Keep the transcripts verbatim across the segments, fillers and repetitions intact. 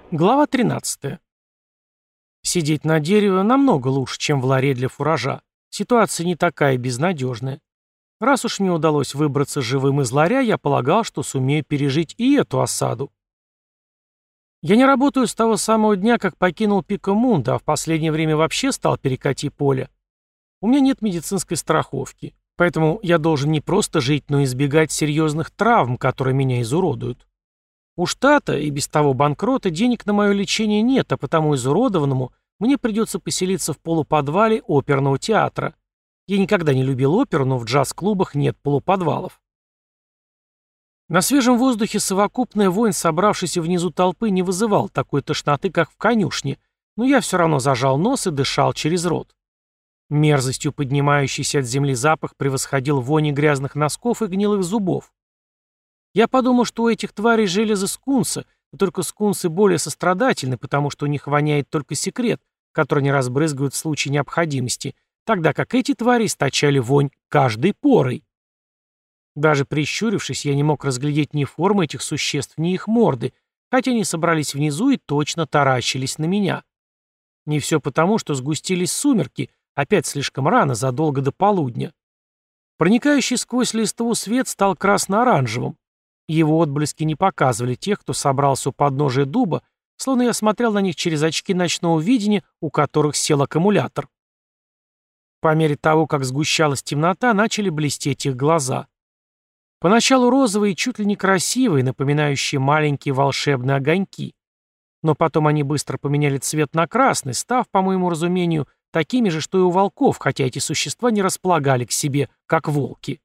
Глава тринадцатая. Сидеть на дереве намного лучше, чем в ларе для фуража. Ситуация не такая безнадежная. Раз уж мне удалось выбраться живым из ларя, я полагал, что сумею пережить и эту осаду. Я не работаю с того самого дня, как покинул Пикамунда, а в последнее время вообще стал перекати поле. У меня нет медицинской страховки, поэтому я должен не просто жить, но и избегать серьезных травм, которые меня изуродуют. У штата и без того банкрота денег на мое лечение нет, а потому изуродованному мне придется поселиться в полуподвале оперного театра. Я никогда не любил оперу, но в джаз-клубах нет полуподвалов. На свежем воздухе совокупная вонь, собравшейся внизу толпы, не вызывал такой тошноты, как в конюшне, но я все равно зажал нос и дышал через рот. Мерзостью поднимающийся от земли запах превосходил вони грязных носков и гнилых зубов. Я подумал, что у этих тварей железо скунса, но только скунсы более сострадательны, потому что у них воняет только секрет, который они разбрызгивают в случае необходимости, тогда как эти твари источали вонь каждой порой. Даже прищурившись, я не мог разглядеть ни формы этих существ, ни их морды, хотя они собрались внизу и точно таращились на меня. Не все потому, что сгустились сумерки, опять слишком рано, задолго до полудня. Проникающий сквозь листву свет стал красно-оранжевым. Его отблески не показывали тех, кто собрался у подножия дуба, словно я смотрел на них через очки ночного видения, у которых сел аккумулятор. По мере того, как сгущалась темнота, начали блестеть их глаза. Поначалу розовые и чуть ли не красивые, напоминающие маленькие волшебные огоньки. Но потом они быстро поменяли цвет на красный, став, по моему разумению, такими же, что и у волков, хотя эти существа не располагали к себе, как волки.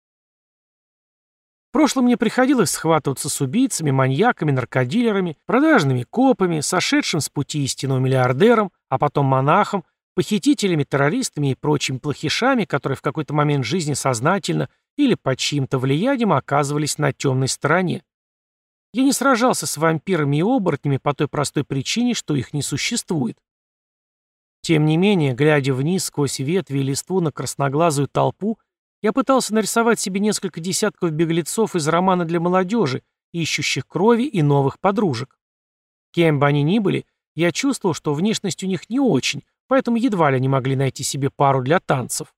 В прошлом мне приходилось схватываться с убийцами, маньяками, наркодилерами, продажными копами, сошедшим с пути истинного миллиардером, а потом монахом, похитителями, террористами и прочими плохишами, которые в какой-то момент жизни сознательно или под чьим-то влиянием оказывались на темной стороне. Я не сражался с вампирами и оборотнями по той простой причине, что их не существует. Тем не менее, глядя вниз сквозь ветви и листву на красноглазую толпу, я пытался нарисовать себе несколько десятков беглецов из романа для молодежи, ищущих крови и новых подружек. Кем бы они ни были, я чувствовал, что внешность у них не очень, поэтому едва ли они могли найти себе пару для танцев.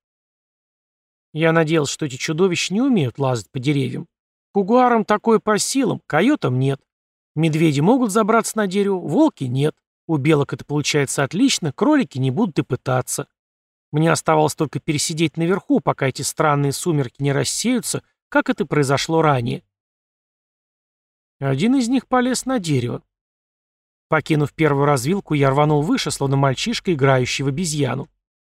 Я надеялся, что эти чудовища не умеют лазать по деревьям. Кугуарам такое по силам, койотам нет. Медведи могут забраться на дерево, волки нет. У белок это получается отлично, кролики не будут и пытаться. Мне оставалось только пересидеть наверху, пока эти странные сумерки не рассеются, как это произошло ранее. Один из них полез на дерево. Покинув первую развилку, я рванул выше, словно мальчишка, играющий в обезьяну.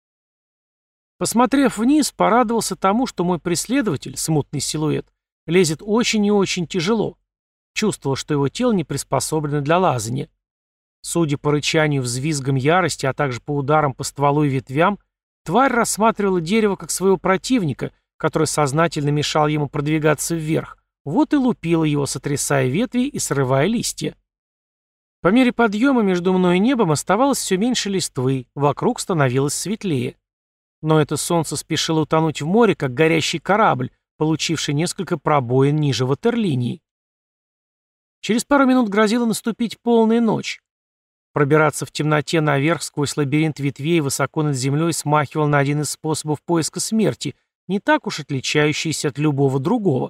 Посмотрев вниз, порадовался тому, что мой преследователь, смутный силуэт, лезет очень и очень тяжело. Чувствовал, что его тело не приспособлено для лазания. Судя по рычанию, взвизгам ярости, а также по ударам по стволу и ветвям, тварь рассматривала дерево как своего противника, который сознательно мешал ему продвигаться вверх, вот и лупила его, сотрясая ветви и срывая листья. По мере подъема между мной и небом оставалось все меньше листвы, вокруг становилось светлее. Но это солнце спешило утонуть в море, как горящий корабль, получивший несколько пробоин ниже ватерлинии. Через пару минут грозила наступить полная ночь. Пробираться в темноте наверх сквозь лабиринт ветвей высоко над землей смахивал на один из способов поиска смерти, не так уж отличающийся от любого другого.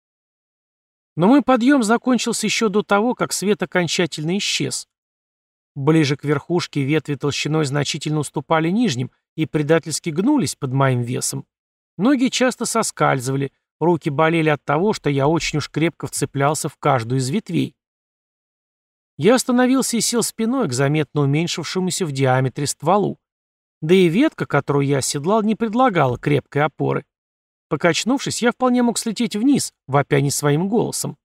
Но мой подъем закончился еще до того, как свет окончательно исчез. Ближе к верхушке ветви толщиной значительно уступали нижним и предательски гнулись под моим весом. Ноги часто соскальзывали, руки болели от того, что я очень уж крепко вцеплялся в каждую из ветвей. Я остановился и сел спиной к заметно уменьшившемуся в диаметре стволу. Да и ветка, которую я оседлал, не предлагала крепкой опоры. Покачнувшись, я вполне мог слететь вниз, вопя не своим голосом.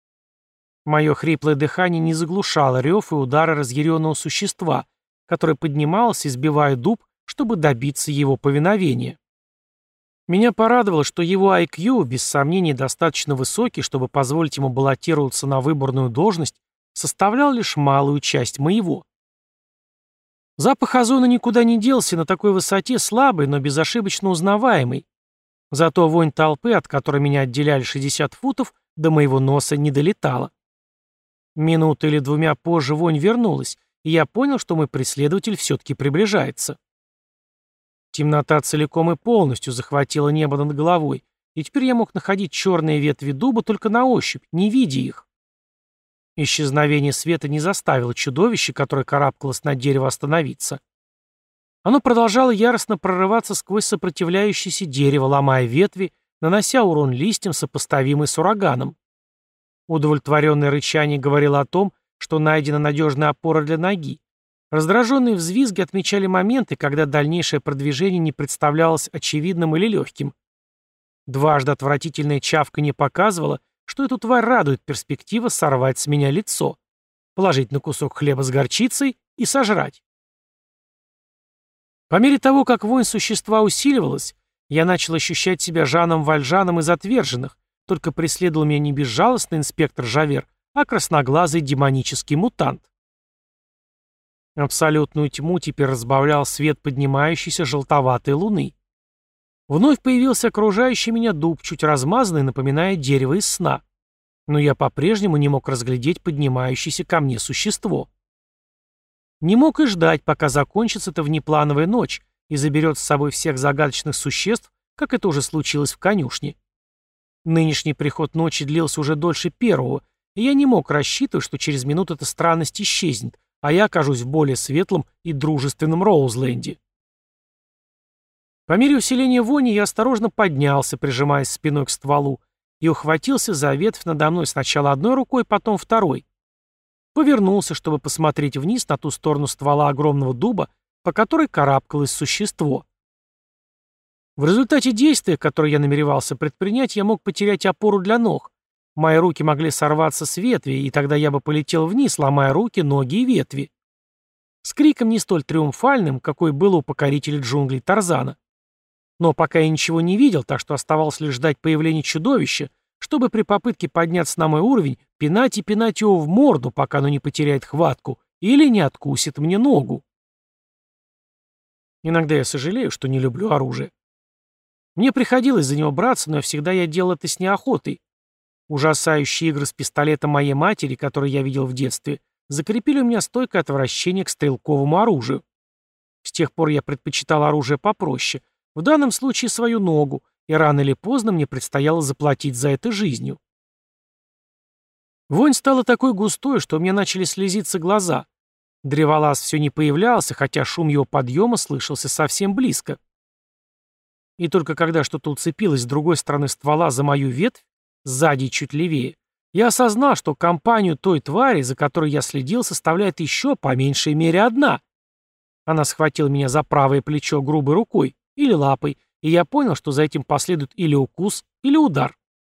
Мое хриплое дыхание не заглушало рев и удары разъяренного существа, которое поднималось, избивая дуб, чтобы добиться его повиновения. Меня порадовало, что его ай кью, без сомнений, достаточно высокий, чтобы позволить ему баллотироваться на выборную должность, составлял лишь малую часть моего. Запах озона никуда не делся, на такой высоте слабый, но безошибочно узнаваемый. Зато вонь толпы, от которой меня отделяли шестьдесят футов, до моего носа не долетала. Минутой или двумя позже вонь вернулась, и я понял, что мой преследователь все-таки приближается. Темнота целиком и полностью захватила небо над головой, и теперь я мог находить черные ветви дуба только на ощупь, не видя их. Исчезновение света не заставило чудовище, которое карабкалось на дерево, остановиться. Оно продолжало яростно прорываться сквозь сопротивляющееся дерево, ломая ветви, нанося урон листьям, сопоставимый с ураганом. Удовлетворенное рычание говорило о том, что найдена надежная опора для ноги. Раздраженные взвизги отмечали моменты, когда дальнейшее продвижение не представлялось очевидным или легким. Дважды отвратительное чавканье показывало, что эту тварь радует перспектива сорвать с меня лицо, положить на кусок хлеба с горчицей и сожрать. По мере того, как вонь существа усиливалась, я начал ощущать себя Жаном Вальжаном из «Отверженных», только преследовал меня не безжалостный инспектор Жавер, а красноглазый демонический мутант. Абсолютную тьму теперь разбавлял свет поднимающейся желтоватой луны. Вновь появился окружающий меня дуб, чуть размазанный, напоминая дерево из сна. Но я по-прежнему не мог разглядеть поднимающееся ко мне существо. Не мог и ждать, пока закончится эта внеплановая ночь и заберет с собой всех загадочных существ, как это уже случилось в конюшне. Нынешний приход ночи длился уже дольше первого, и я не мог рассчитывать, что через минуту эта странность исчезнет, а я окажусь в более светлом и дружественном Роузленде. По мере усиления вони я осторожно поднялся, прижимаясь спиной к стволу, и ухватился за ветвь надо мной сначала одной рукой, потом второй. Повернулся, чтобы посмотреть вниз на ту сторону ствола огромного дуба, по которой карабкалось существо. В результате действия, которое я намеревался предпринять, я мог потерять опору для ног. Мои руки могли сорваться с ветви, и тогда я бы полетел вниз, ломая руки, ноги и ветви. С криком не столь триумфальным, какой был у покорителя джунглей Тарзана. Но пока я ничего не видел, так что оставалось лишь ждать появления чудовища, чтобы при попытке подняться на мой уровень пинать и пинать его в морду, пока оно не потеряет хватку или не откусит мне ногу. Иногда я сожалею, что не люблю оружие. Мне приходилось за него браться, но всегда я делал это с неохотой. Ужасающие игры с пистолетом моей матери, которые я видел в детстве, закрепили у меня стойкое отвращение к стрелковому оружию. С тех пор я предпочитал оружие попроще, в данном случае свою ногу, и рано или поздно мне предстояло заплатить за это жизнью. Вонь стала такой густой, что у меня начали слезиться глаза. Древолаз все не появлялся, хотя шум его подъема слышался совсем близко. И только когда что-то уцепилось с другой стороны ствола за мою ветвь, сзади и чуть левее, я осознал, что компанию той твари, за которой я следил, составляет еще по меньшей мере одна. Она схватила меня за правое плечо грубой рукой или лапой, и я понял, что за этим последует или укус, или удар.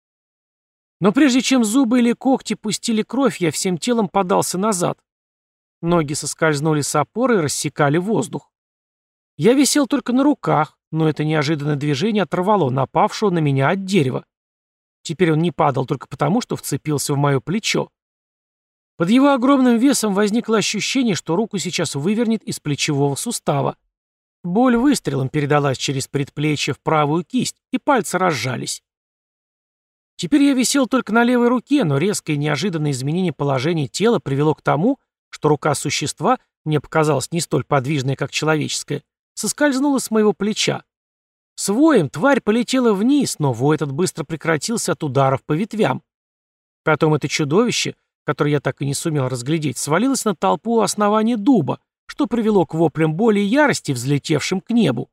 Но прежде чем зубы или когти пустили кровь, я всем телом подался назад. Ноги соскользнули с опоры и рассекали воздух. Я висел только на руках, но это неожиданное движение оторвало напавшего на меня от дерева. Теперь он не падал только потому, что вцепился в мое плечо. Под его огромным весом возникло ощущение, что руку сейчас вывернет из плечевого сустава. Боль выстрелом передалась через предплечье в правую кисть, и пальцы разжались. Теперь я висел только на левой руке, но резкое и неожиданное изменение положения тела привело к тому, что рука существа, мне показалась не столь подвижная, как человеческая, соскользнула с моего плеча. С воем тварь полетела вниз, но вой этот быстро прекратился от ударов по ветвям. Потом это чудовище, которое я так и не сумел разглядеть, свалилось на толпу у основания дуба, что привело к воплям боли и ярости, взлетевшим к небу.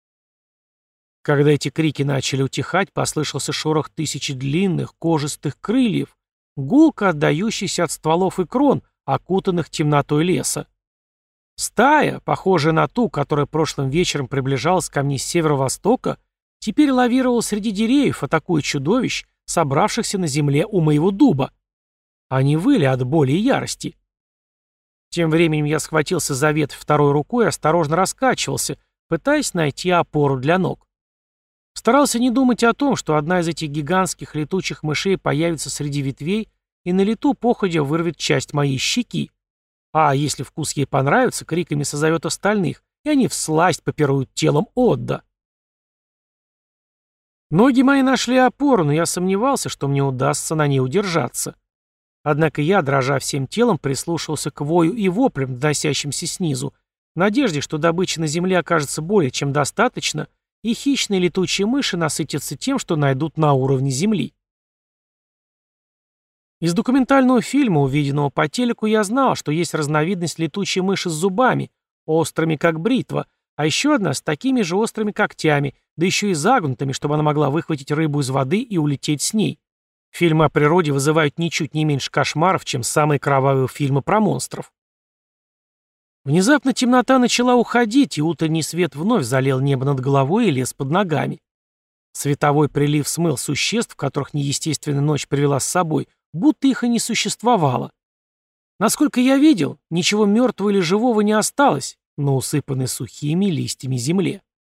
Когда эти крики начали утихать, послышался шорох тысячи длинных кожистых крыльев, гулко отдающийся от стволов и крон, окутанных темнотой леса. Стая, похожая на ту, которая прошлым вечером приближалась ко мне с северо-востока, теперь лавировала среди деревьев, атакуя чудовищ, собравшихся на земле у моего дуба. Они выли от боли и ярости. Тем временем я схватился за ветвь второй рукой и осторожно раскачивался, пытаясь найти опору для ног. Старался не думать о том, что одна из этих гигантских летучих мышей появится среди ветвей и на лету походя вырвет часть моей щеки. А если вкус ей понравится, криками созовет остальных, и они всласть попируют телом Отда. Ноги мои нашли опору, но я сомневался, что мне удастся на ней удержаться. Однако я, дрожа всем телом, прислушался к вою и воплям, доносящимся снизу, в надежде, что добычи на земле окажется более чем достаточно, и хищные летучие мыши насытятся тем, что найдут на уровне земли. Из документального фильма, увиденного по телеку, я знал, что есть разновидность летучей мыши с зубами, острыми как бритва, а еще одна с такими же острыми когтями, да еще и загнутыми, чтобы она могла выхватить рыбу из воды и улететь с ней. Фильмы о природе вызывают ничуть не меньше кошмаров, чем самые кровавые фильмы про монстров. Внезапно темнота начала уходить, и утренний свет вновь залил небо над головой и лес под ногами. Световой прилив смыл существ, которых неестественная ночь привела с собой, будто их и не существовало. Насколько я видел, ничего мертвого или живого не осталось на усыпанной сухими листьями земле.